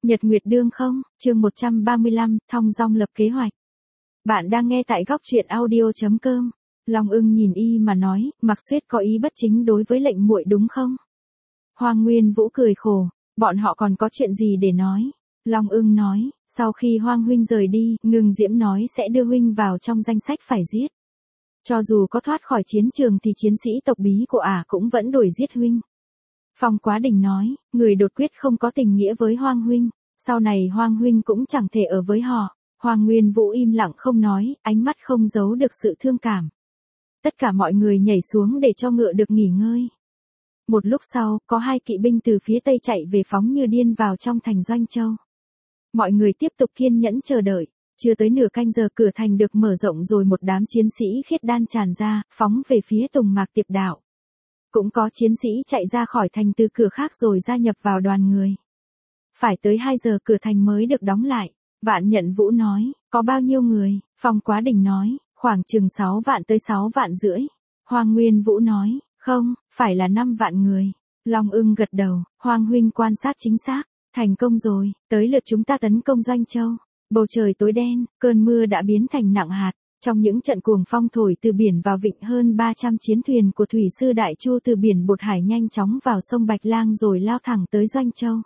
Nhật Nguyệt Đương không, chương 135, thong dong lập kế hoạch. Bạn đang nghe tại góc truyện audio.com. Long Ưng nhìn y mà nói, Mạc Xuyết có ý bất chính đối với lệnh muội đúng không? Hoàng Nguyên Vũ cười khổ, bọn họ còn có chuyện gì để nói? Long Ưng nói, sau khi Hoàng huynh rời đi, Ngưng Diễm nói sẽ đưa huynh vào trong danh sách phải giết. Cho dù có thoát khỏi chiến trường thì chiến sĩ tộc bí của ả cũng vẫn đuổi giết huynh. Phong Quá Đình nói, người đột quyết không có tình nghĩa với Hoàng huynh, sau này Hoàng huynh cũng chẳng thể ở với họ. Hoàng Nguyên Vũ im lặng không nói, ánh mắt không giấu được sự thương cảm. Tất cả mọi người nhảy xuống để cho ngựa được nghỉ ngơi. Một lúc sau, có hai kỵ binh từ phía tây chạy về phóng như điên vào trong thành Doanh Châu. Mọi người tiếp tục kiên nhẫn chờ đợi. Chưa tới nửa canh giờ cửa thành được mở rộng rồi một đám chiến sĩ khiết đan tràn ra, phóng về phía Tùng Mạc Tiệp Đạo. Cũng có chiến sĩ chạy ra khỏi thành từ cửa khác rồi gia nhập vào đoàn người. Phải tới 2 giờ cửa thành mới được đóng lại. Vạn Nhận Vũ nói, có bao nhiêu người? Phong Quá Đình nói, khoảng chừng 6 vạn tới 6 vạn rưỡi. Hoàng Nguyên Vũ nói, không, phải là 5 vạn người. Long Ưng gật đầu, Hoàng huynh quan sát chính xác, thành công rồi, tới lượt chúng ta tấn công Doanh Châu. Bầu trời tối đen, cơn mưa đã biến thành nặng hạt. Trong những trận cuồng phong thổi từ biển vào vịnh, hơn 300 chiến thuyền của thủy sư Đại Chu từ biển Bột Hải nhanh chóng vào sông Bạch Lang rồi lao thẳng tới Doanh Châu.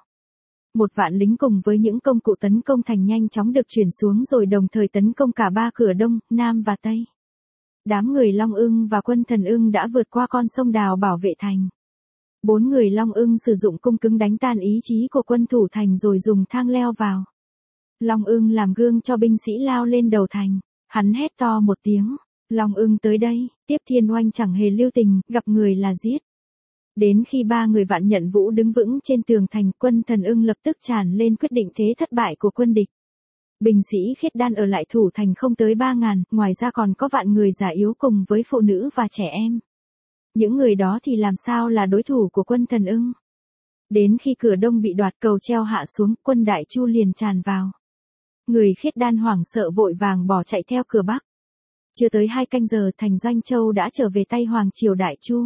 1 vạn lính cùng với những công cụ tấn công thành nhanh chóng được chuyển xuống rồi đồng thời tấn công cả 3 cửa Đông, Nam và Tây. Đám người Long Ưng và quân Thần Ưng đã vượt qua con sông Đào bảo vệ thành. 4 người Long Ưng sử dụng cung cứng đánh tan ý chí của quân thủ thành rồi dùng thang leo vào. Long Ưng làm gương cho binh sĩ lao lên đầu thành. Hắn hét to một tiếng, Long Ưng tới đây, Tiếp Thiên Oanh chẳng hề lưu tình, gặp người là giết. Đến khi 3 người Vạn Nhận Vũ đứng vững trên tường thành, quân Thần Ưng lập tức tràn lên quyết định thế thất bại của quân địch. Binh sĩ khiết đan ở lại thủ thành không tới 3.000, ngoài ra còn có vạn người già yếu cùng với phụ nữ và trẻ em. Những người đó thì làm sao là đối thủ của quân Thần Ưng? Đến khi cửa Đông bị đoạt, cầu treo hạ xuống, quân Đại Chu liền tràn vào. Người khiết đan hoảng sợ vội vàng bỏ chạy theo cửa Bắc. Chưa tới 2 canh giờ thành Doanh Châu đã trở về tay Hoàng triều Đại Chu.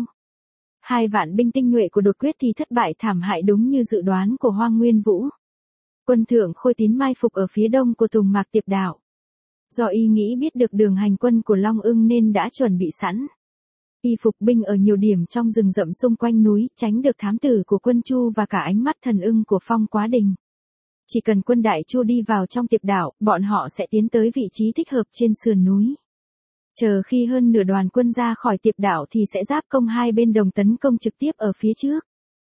2 vạn binh tinh nhuệ của đột quyết thì thất bại thảm hại đúng như dự đoán của Hoàng Nguyên Vũ. Quân Thượng Khôi Tín mai phục ở phía đông của Tùng Mạc Tiệp Đạo. Do y nghĩ biết được đường hành quân của Long Ưng nên đã chuẩn bị sẵn. Y phục binh ở nhiều điểm trong rừng rậm xung quanh núi, tránh được thám tử của quân Chu và cả ánh mắt thần ưng của Phong Quá Đình. Chỉ cần quân Đại Chu đi vào trong Tiệp Đạo, bọn họ sẽ tiến tới vị trí thích hợp trên sườn núi. Chờ khi hơn nửa đoàn quân ra khỏi Tiệp Đạo thì sẽ giáp công hai bên đồng tấn công trực tiếp ở phía trước.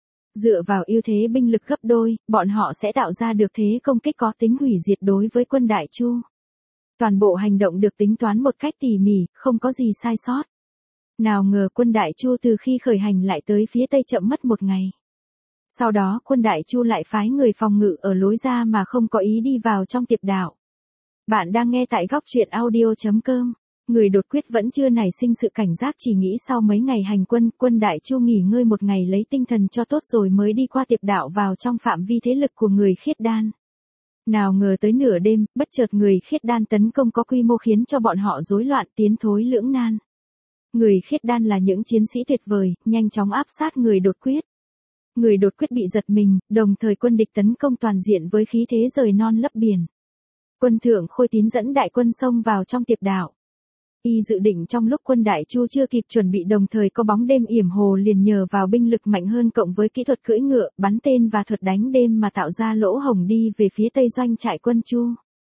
Dựa vào ưu thế binh lực gấp đôi, bọn họ sẽ tạo ra được thế công kích có tính hủy diệt đối với quân Đại Chu. Toàn bộ hành động được tính toán một cách tỉ mỉ, không có gì sai sót. Nào ngờ quân Đại Chu từ khi khởi hành lại tới phía tây chậm mất 1 ngày. Sau đó quân Đại Chu lại phái người phòng ngự ở lối ra mà không có ý đi vào trong Tiệp Đạo. Bạn đang nghe tại góc truyện audio.com. Người đột quyết vẫn chưa nảy sinh sự cảnh giác, chỉ nghĩ sau mấy ngày hành quân, quân Đại Chu nghỉ ngơi 1 ngày lấy tinh thần cho tốt rồi mới đi qua Tiệp Đạo vào trong phạm vi thế lực của người khiết đan. Nào ngờ tới nửa đêm, bất chợt người khiết đan tấn công có quy mô khiến cho bọn họ rối loạn, tiến thối lưỡng nan. Người khiết đan là những chiến sĩ tuyệt vời, nhanh chóng áp sát người đột quyết. Người đột quyết bị giật mình, đồng thời quân địch tấn công toàn diện với khí thế rời non lấp biển. Quân Thượng Khôi Tín dẫn đại quân xông vào trong Tiệp Đạo. Y dự định trong lúc quân Đại Chu chưa kịp chuẩn bị, đồng thời có bóng đêm yểm hồ, liền nhờ vào binh lực mạnh hơn cộng với kỹ thuật cưỡi ngựa, bắn tên và thuật đánh đêm mà tạo ra lỗ hổng đi về phía tây doanh trại quân Chu.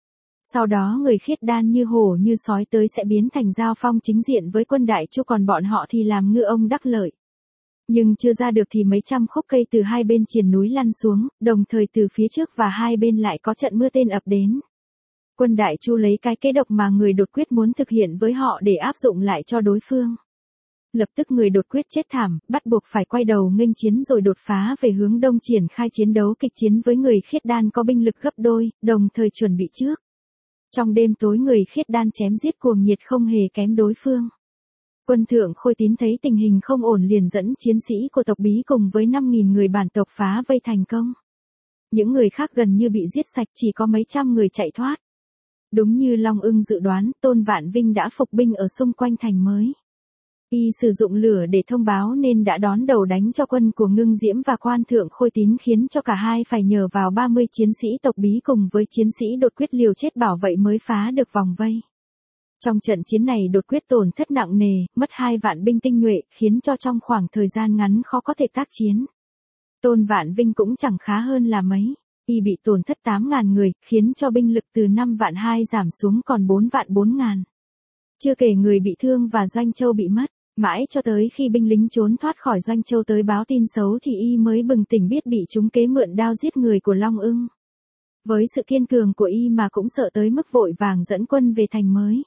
Sau đó người khiết đan như hổ như sói tới sẽ biến thành giao phong chính diện với quân Đại Chu, còn bọn họ thì làm ngư ông đắc lợi. Nhưng chưa ra được thì mấy trăm khúc cây từ hai bên triền núi lăn xuống, đồng thời từ phía trước và hai bên lại có trận mưa tên ập đến. Quân Đại Chu lấy cái kế độc mà người đột quyết muốn thực hiện với họ để áp dụng lại cho đối phương. Lập tức người đột quyết chết thảm, bắt buộc phải quay đầu nghênh chiến rồi đột phá về hướng đông triển khai chiến đấu kịch chiến với người khiết đan có binh lực gấp đôi, đồng thời chuẩn bị trước. Trong đêm tối người khiết đan chém giết cuồng nhiệt không hề kém đối phương. Quân Thượng Khôi Tín thấy tình hình không ổn liền dẫn chiến sĩ của tộc bí cùng với 5.000 người bản tộc phá vây thành công. Những người khác gần như bị giết sạch, chỉ có mấy trăm người chạy thoát. Đúng như Long Ưng dự đoán, Tôn Vạn Vinh đã phục binh ở xung quanh thành mới. Y sử dụng lửa để thông báo nên đã đón đầu đánh cho quân của Ngưng Diễm và Quan Thượng Khôi Tín, khiến cho cả hai phải nhờ vào 30 chiến sĩ tộc Bí cùng với chiến sĩ Đột Quyết liều chết bảo vệ mới phá được vòng vây. Trong trận chiến này Đột Quyết tổn thất nặng nề, mất 2 vạn binh tinh nhuệ, khiến cho trong khoảng thời gian ngắn khó có thể tác chiến. Tôn Vạn Vinh cũng chẳng khá hơn là mấy. Y bị tổn thất 8.000 người, khiến cho binh lực từ 5 vạn 2 giảm xuống còn 4 vạn 4.000. Chưa kể người bị thương và Doanh Châu bị mất. Mãi cho tới khi binh lính trốn thoát khỏi Doanh Châu tới báo tin xấu thì Y mới bừng tỉnh biết bị chúng kế mượn đao giết người của Long Ưng. Với sự kiên cường của Y mà cũng sợ tới mức vội vàng dẫn quân về thành mới.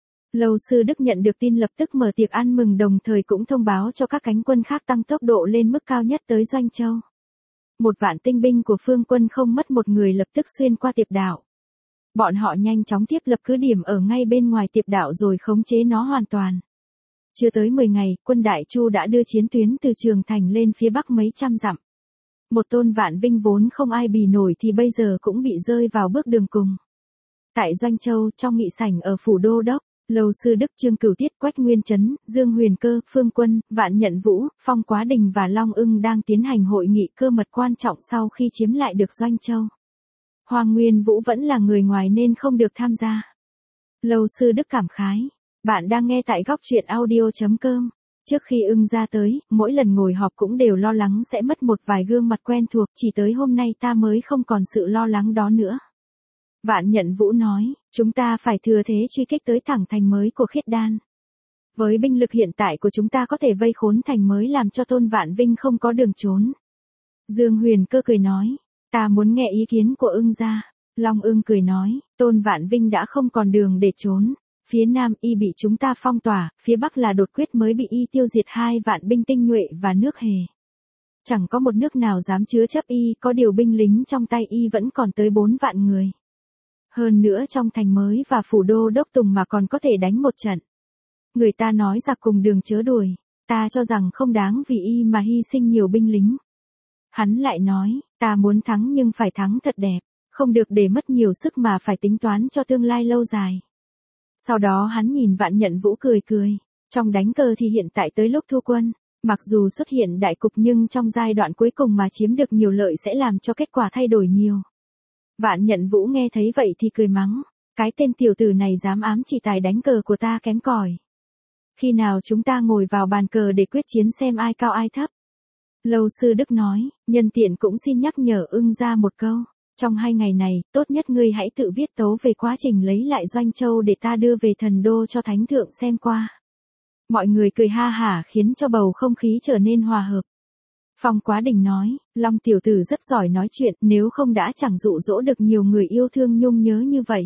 Lâu Sư Đức nhận được tin lập tức mở tiệc ăn mừng, đồng thời cũng thông báo cho các cánh quân khác tăng tốc độ lên mức cao nhất tới Doanh Châu. 1 vạn tinh binh của Phương quân không mất một người lập tức xuyên qua Tiệp Đảo. Bọn họ nhanh chóng thiết lập cứ điểm ở ngay bên ngoài Tiệp Đảo rồi khống chế nó hoàn toàn. Chưa tới 10 ngày, quân Đại Chu đã đưa chiến tuyến từ Trường Thành lên phía bắc mấy trăm dặm. Một Tôn Vạn Vinh vốn không ai bì nổi thì bây giờ cũng bị rơi vào bước đường cùng. Tại Doanh Châu, trong nghị sảnh ở phủ Đô Đốc, Lâu Sư Đức, Trương Cửu Tiết, Quách Nguyên Chấn, Dương Huyền Cơ, Phương Quân, Vạn Nhận Vũ, Phong Quá Đình và Long Ưng đang tiến hành hội nghị cơ mật quan trọng sau khi chiếm lại được Doanh Châu. Hoàng Nguyên Vũ vẫn là người ngoài nên không được tham gia. Lâu Sư Đức cảm khái. Bạn đang nghe tại góc truyện audio.com. Trước khi Ưng ra tới, mỗi lần ngồi họp cũng đều lo lắng sẽ mất một vài gương mặt quen thuộc, chỉ tới hôm nay ta mới không còn sự lo lắng đó nữa. Vạn Nhận Vũ nói, chúng ta phải thừa thế truy kích tới thẳng thành mới của Khiết Đan. Với binh lực hiện tại của chúng ta có thể vây khốn thành mới làm cho Tôn Vạn Vinh không có đường trốn. Dương Huyền Cơ cười nói, ta muốn nghe ý kiến của Ưng ra. Long Ưng cười nói, Tôn Vạn Vinh đã không còn đường để trốn. Phía Nam Y bị chúng ta phong tỏa, phía Bắc là Đột Quyết mới bị Y tiêu diệt 2 vạn binh tinh nhuệ và nước Hề. Chẳng có một nước nào dám chứa chấp Y, có điều binh lính trong tay Y vẫn còn tới 4 vạn người. Hơn nữa trong thành mới và phủ Đô Đốc Tùng mà còn có thể đánh một trận. Người ta nói giặc cùng đường chớ đuổi, ta cho rằng không đáng vì Y mà hy sinh nhiều binh lính. Hắn lại nói, ta muốn thắng nhưng phải thắng thật đẹp, không được để mất nhiều sức mà phải tính toán cho tương lai lâu dài. Sau đó hắn nhìn Vạn Nhận Vũ cười cười, trong đánh cờ thì hiện tại tới lúc thu quân, mặc dù xuất hiện đại cục nhưng trong giai đoạn cuối cùng mà chiếm được nhiều lợi sẽ làm cho kết quả thay đổi nhiều. Vạn Nhận Vũ nghe thấy vậy thì cười mắng, cái tên tiểu tử này dám ám chỉ tài đánh cờ của ta kém cỏi. Khi nào chúng ta ngồi vào bàn cờ để quyết chiến xem ai cao ai thấp. Lâu Sư Đức nói, nhân tiện cũng xin nhắc nhở Ưng ra một câu. Trong 2 ngày này, tốt nhất ngươi hãy tự viết tấu về quá trình lấy lại Doanh Châu để ta đưa về thần đô cho thánh thượng xem qua. Mọi người cười ha hả khiến cho bầu không khí trở nên hòa hợp. Phong Quá Đình nói, Long tiểu tử rất giỏi nói chuyện, nếu không đã chẳng dụ dỗ được nhiều người yêu thương nhung nhớ như vậy.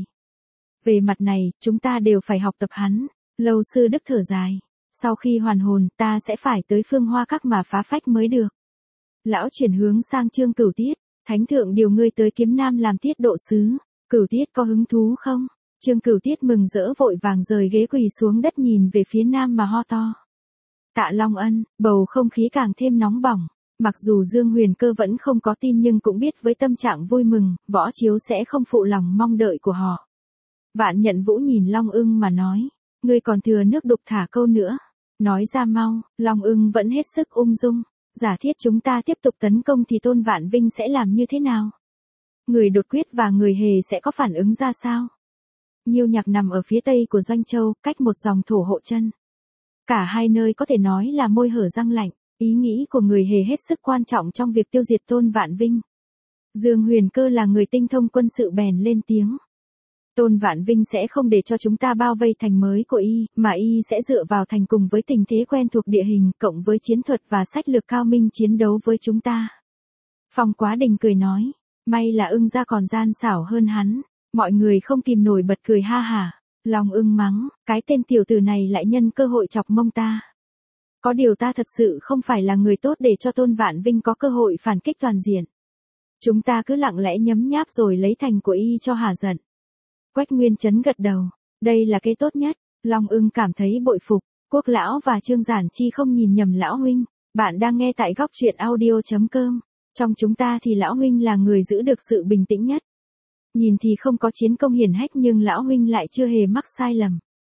Về mặt này, chúng ta đều phải học tập hắn. Lâu Sư Đức thở dài. Sau khi hoàn hồn, ta sẽ phải tới Phương Hoa Các mà phá phách mới được. Lão chuyển hướng sang Trương Cửu Tiết. Thánh thượng điều ngươi tới Kiếm Nam làm tiết độ sứ, Cửu Tiết có hứng thú không? Trương Cửu Tiết mừng rỡ vội vàng rời ghế quỳ xuống đất nhìn về phía Nam mà ho to. Tạ Long Ân, bầu không khí càng thêm nóng bỏng. Mặc dù Dương Huyền Cơ vẫn không có tin nhưng cũng biết với tâm trạng vui mừng, Võ Chiếu sẽ không phụ lòng mong đợi của họ. Vạn Nhận Vũ nhìn Long Ưng mà nói, ngươi còn thừa nước đục thả câu nữa. Nói ra mau, Long Ưng vẫn hết sức ung dung. Giả thiết chúng ta tiếp tục tấn công thì Tôn Vạn Vinh sẽ làm như thế nào? Người Đột Quyết và người Hề sẽ có phản ứng ra sao? Nhiêu Nhạc nằm ở phía tây của Doanh Châu, cách một dòng thổ hộ chân. Cả hai nơi có thể nói là môi hở răng lạnh, ý nghĩ của người Hề hết sức quan trọng trong việc tiêu diệt Tôn Vạn Vinh. Dương Huyền Cơ là người tinh thông quân sự bèn lên tiếng. Tôn Vạn Vinh sẽ không để cho chúng ta bao vây thành mới của Y, mà Y sẽ dựa vào thành cùng với tình thế quen thuộc địa hình, cộng với chiến thuật và sách lược cao minh chiến đấu với chúng ta. Phong Quá Đình cười nói, may là Ưng ra còn gian xảo hơn hắn, mọi người không kìm nổi bật cười ha hả. Long Ưng mắng, cái tên tiểu tử này lại nhân cơ hội chọc mông ta. Có điều ta thật sự không phải là người tốt để cho Tôn Vạn Vinh có cơ hội phản kích toàn diện. Chúng ta cứ lặng lẽ nhấm nháp rồi lấy thành của Y cho hả giận. Quách Nguyên Chấn gật đầu, đây là cái tốt nhất. Long Ưng cảm thấy bội phục, Quốc lão và Trương Giản Chi không nhìn nhầm lão huynh. Bạn đang nghe tại góc truyện audio.com. Trong chúng ta thì lão huynh là người giữ được sự bình tĩnh nhất. Nhìn thì không có chiến công hiển hách nhưng lão huynh lại chưa hề mắc sai lầm.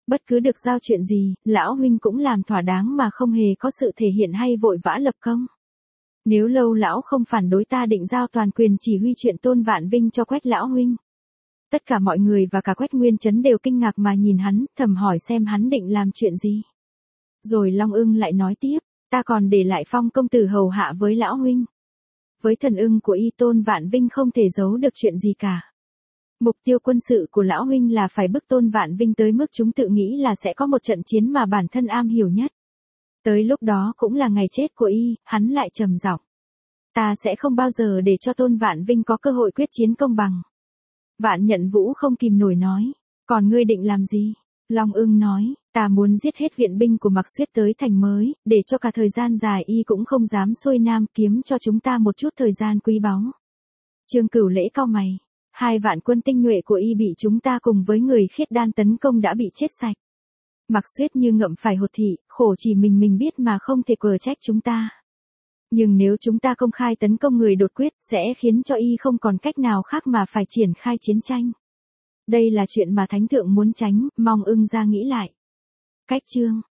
Bất cứ được giao chuyện gì, lão huynh cũng làm thỏa đáng mà không hề có sự thể hiện hay vội vã lập công. Nếu Lâu lão không phản đối ta định giao toàn quyền chỉ huy chuyện Tôn Vạn Vinh cho Quách lão huynh. Tất cả mọi người và cả Quách Nguyên Chấn đều kinh ngạc mà nhìn hắn, thầm hỏi xem hắn định làm chuyện gì. Rồi Long Ưng lại nói tiếp, ta còn để lại Phong công tử hầu hạ với lão huynh. Với thần ưng của y, Tôn Vạn Vinh không thể giấu được chuyện gì cả. Mục tiêu quân sự của lão huynh là phải bức Tôn Vạn Vinh tới mức chúng tự nghĩ là sẽ có một trận chiến mà bản thân am hiểu nhất. Tới lúc đó cũng là ngày chết của y, hắn lại trầm giọng. Ta sẽ không bao giờ để cho Tôn Vạn Vinh có cơ hội quyết chiến công bằng. Vạn Nhận Vũ không kìm nổi nói, còn ngươi định làm gì? Long Ưng nói, ta muốn giết hết viện binh của Mạc Xuyết tới thành mới, để cho cả thời gian dài y cũng không dám xuôi nam, kiếm cho chúng ta một chút thời gian quý báu. Trương Cửu Lễ cau mày, 2 vạn quân tinh nhuệ của y bị chúng ta cùng với người Khiết Đan tấn công đã bị chết sạch. Mạc Xuyết như ngậm phải hột thị, khổ chỉ mình biết mà không thể quờ trách chúng ta. Nhưng nếu chúng ta công khai tấn công người đột quyết, sẽ khiến cho y không còn cách nào khác mà phải triển khai chiến tranh. Đây là chuyện mà Thánh Thượng muốn tránh, mong Ưng ra nghĩ lại. Cách chương